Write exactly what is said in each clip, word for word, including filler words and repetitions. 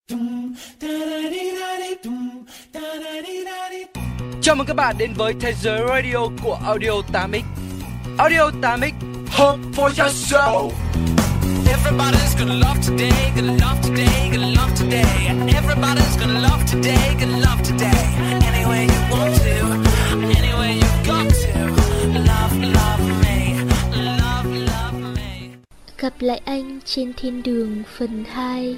Chào mừng các bạn đến với thế giới radio của Audio tám x. Audio tám x, hope for your soul. Everybody's gonna love today, gonna love today, gonna love today. Everybody's gonna love today, gonna love today. Any way you want to, any way you got to. Love, love me, love, love me. Gặp lại anh trên thiên đường phần hai.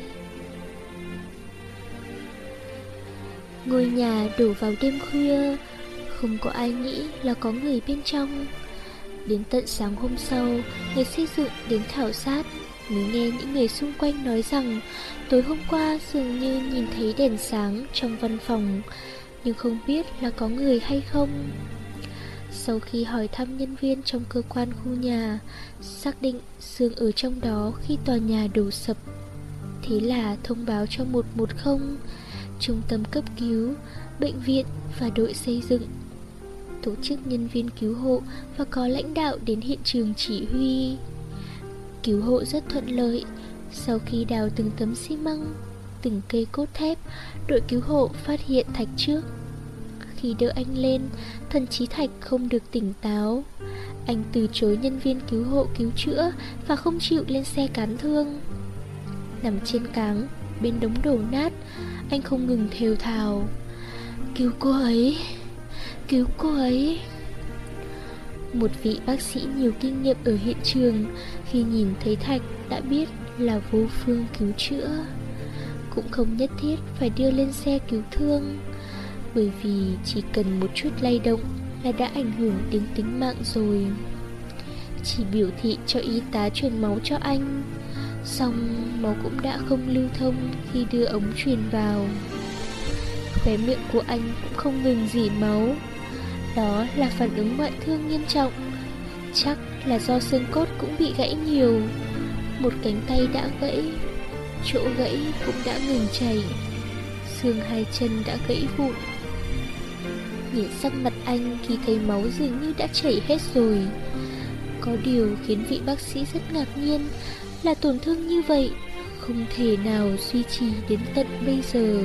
Ngôi nhà đổ vào đêm khuya, không có ai nghĩ là có người bên trong. Đến tận sáng hôm sau, người xây dựng đến khảo sát mới nghe những người xung quanh nói rằng tối hôm qua dường như nhìn thấy đèn sáng trong văn phòng, nhưng không biết là có người hay không. Sau khi hỏi thăm nhân viên trong cơ quan khu nhà, xác định Dương ở trong đó khi tòa nhà đổ sập. Thế là thông báo cho một một không, trung tâm cấp cứu, bệnh viện và đội xây dựng, tổ chức nhân viên cứu hộ và có lãnh đạo đến hiện trường chỉ huy. Cứu hộ rất thuận lợi. Sau khi đào từng tấm xi măng, từng cây cốt thép, đội cứu hộ phát hiện Thạch trước. Khi đỡ anh lên, thần trí Thạch không được tỉnh táo. Anh từ chối nhân viên cứu hộ cứu chữa và không chịu lên xe cán thương. Nằm trên cáng bên đống đổ nát, anh không ngừng thều thào: "Cứu cô ấy, cứu cô ấy." Một vị bác sĩ nhiều kinh nghiệm ở hiện trường khi nhìn thấy Thạch đã biết là vô phương cứu chữa. Cũng không nhất thiết phải đưa lên xe cứu thương, bởi vì chỉ cần một chút lay động là đã ảnh hưởng đến tính mạng rồi. Chỉ biểu thị cho y tá truyền máu cho anh, xong máu cũng đã không lưu thông khi đưa ống truyền vào. Khóe miệng của anh cũng không ngừng rỉ máu. Đó là phản ứng ngoại thương nghiêm trọng. Chắc là do xương cốt cũng bị gãy nhiều. Một cánh tay đã gãy, chỗ gãy cũng đã ngừng chảy, xương hai chân đã gãy vụn. Nhìn sắc mặt anh khi thấy máu dường như đã chảy hết rồi. Có điều khiến vị bác sĩ rất ngạc nhiên là tổn thương như vậy không thể nào duy trì đến tận bây giờ.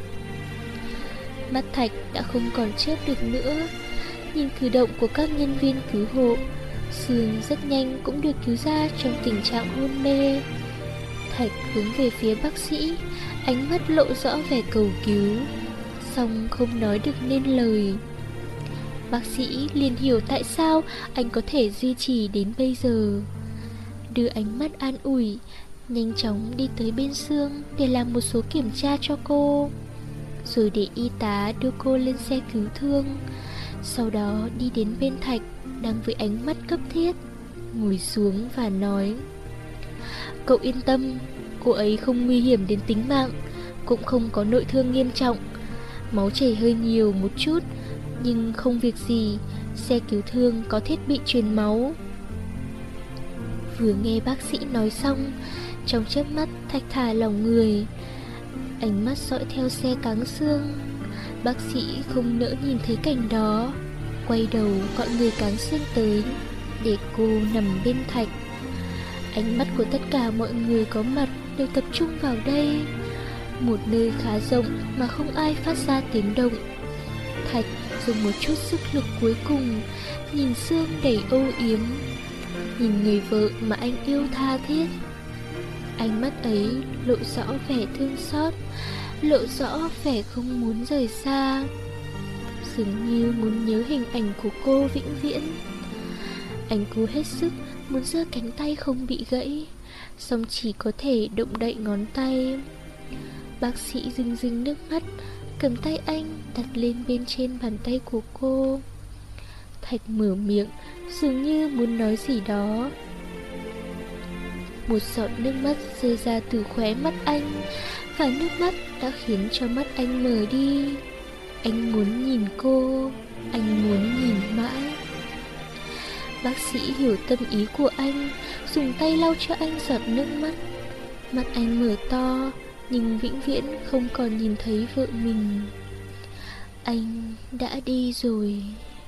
Mắt Thạch đã không còn chớp được nữa. Nhìn cử động của các nhân viên cứu hộ, Sương rất nhanh cũng được cứu ra trong tình trạng hôn mê. Thạch hướng về phía bác sĩ, ánh mắt lộ rõ vẻ cầu cứu, song không nói được nên lời. Bác sĩ liền hiểu tại sao anh có thể duy trì đến bây giờ. Đưa ánh mắt an ủi, nhanh chóng đi tới bên Sương để làm một số kiểm tra cho cô, rồi để y tá đưa cô lên xe cứu thương. Sau đó đi đến bên Thạch đang với ánh mắt cấp thiết, ngồi xuống và nói: "Cậu yên tâm, cô ấy không nguy hiểm đến tính mạng, cũng không có nội thương nghiêm trọng. Máu chảy hơi nhiều một chút, nhưng không việc gì, xe cứu thương có thiết bị truyền máu." Vừa nghe bác sĩ nói xong, trong chớp mắt Thạch thả lỏng người, ánh mắt dõi theo xe cáng xương. Bác sĩ không nỡ nhìn thấy cảnh đó, quay đầu gọi người cáng xương tới để cô nằm bên Thạch. Ánh mắt của tất cả mọi người có mặt đều tập trung vào đây, một nơi khá rộng mà không ai phát ra tiếng động. Thạch dùng một chút sức lực cuối cùng nhìn Sương đầy âu yếm, nhìn người vợ mà anh yêu tha thiết. Ánh mắt ấy lộ rõ vẻ thương xót, lộ rõ vẻ không muốn rời xa, dường như muốn nhớ hình ảnh của cô vĩnh viễn. Anh cố hết sức muốn giơ cánh tay không bị gãy, song chỉ có thể động đậy ngón tay. Bác sĩ rưng rưng nước mắt, cầm tay anh đặt lên bên trên bàn tay của cô. Thạch mở miệng, dường như muốn nói gì đó. Một giọt nước mắt rơi ra từ khóe mắt anh, và nước mắt đã khiến cho mắt anh mờ đi. Anh muốn nhìn cô, anh muốn nhìn mãi. Bác sĩ hiểu tâm ý của anh, dùng tay lau cho anh giọt nước mắt. Mắt anh mở to, nhưng vĩnh viễn không còn nhìn thấy vợ mình. Anh đã đi rồi.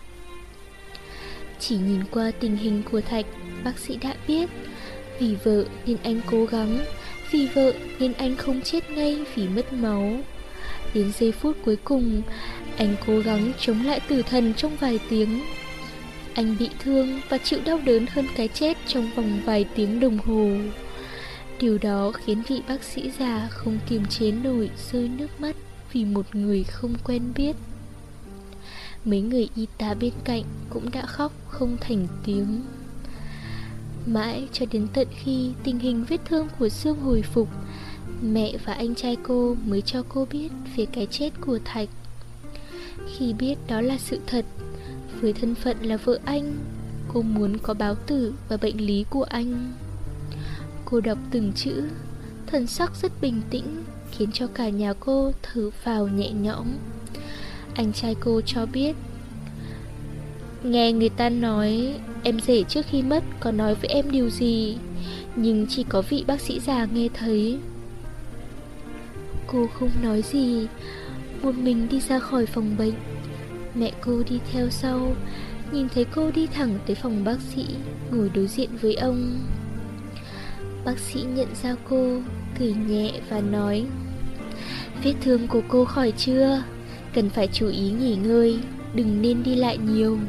Chỉ nhìn qua tình hình của Thạch, bác sĩ đã biết vì vợ nên anh cố gắng Vì vợ nên anh không chết ngay vì mất máu. Đến giây phút cuối cùng, anh cố gắng chống lại tử thần trong vài tiếng. Anh bị thương và chịu đau đớn hơn cái chết trong vòng vài tiếng đồng hồ. Điều đó khiến vị bác sĩ già không kiềm chế nổi rơi nước mắt vì một người không quen biết. Mấy người y tá bên cạnh cũng đã khóc không thành tiếng. Mãi cho đến tận khi tình hình vết thương của Sương hồi phục, mẹ và anh trai cô mới cho cô biết về cái chết của Thạch. Khi biết đó là sự thật, với thân phận là vợ anh, cô muốn có báo tử và bệnh lý của anh. Cô đọc từng chữ, thần sắc rất bình tĩnh, khiến cho cả nhà cô thở phào nhẹ nhõm. Anh trai cô cho biết, nghe người ta nói em rể trước khi mất có nói với em điều gì, nhưng chỉ có vị bác sĩ già nghe thấy. Cô không nói gì, một mình đi ra khỏi phòng bệnh. Mẹ cô đi theo sau, nhìn thấy cô đi thẳng tới phòng bác sĩ, ngồi đối diện với ông. Bác sĩ nhận ra cô, cười nhẹ và nói, vết thương của cô khỏi chưa? Cần phải chú ý nghỉ ngơi, đừng nên đi lại nhiều.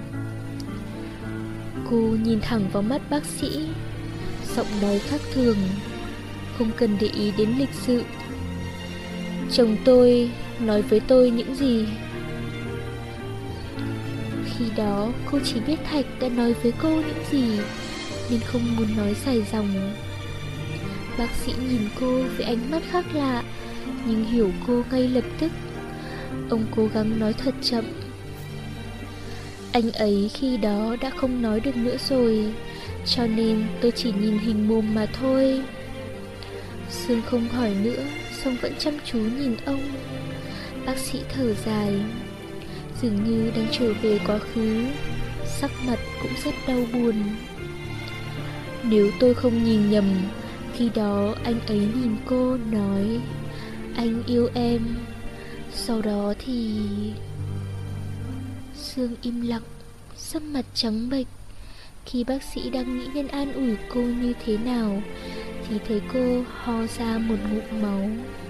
Cô nhìn thẳng vào mắt bác sĩ, giọng nói khác thường, không cần để ý đến lịch sự. Chồng tôi nói với tôi những gì? Khi đó cô chỉ biết Thạch đã nói với cô những gì, nên không muốn nói dài dòng. Bác sĩ nhìn cô với ánh mắt khác lạ, nhưng hiểu cô ngay lập tức. Ông cố gắng nói thật chậm. Anh ấy khi đó đã không nói được nữa rồi, cho nên tôi chỉ nhìn hình mồm mà thôi. Sương không hỏi nữa, song vẫn chăm chú nhìn ông. Bác sĩ thở dài, dường như đang trở về quá khứ, sắc mặt cũng rất đau buồn. Nếu tôi không nhìn nhầm, khi đó anh ấy nhìn cô nói, anh yêu em. Sau đó thì... Sương im lặng, sắc mặt trắng bệch. Khi bác sĩ đang nghĩ nên an ủi cô như thế nào, thì thấy cô ho ra một ngụm máu.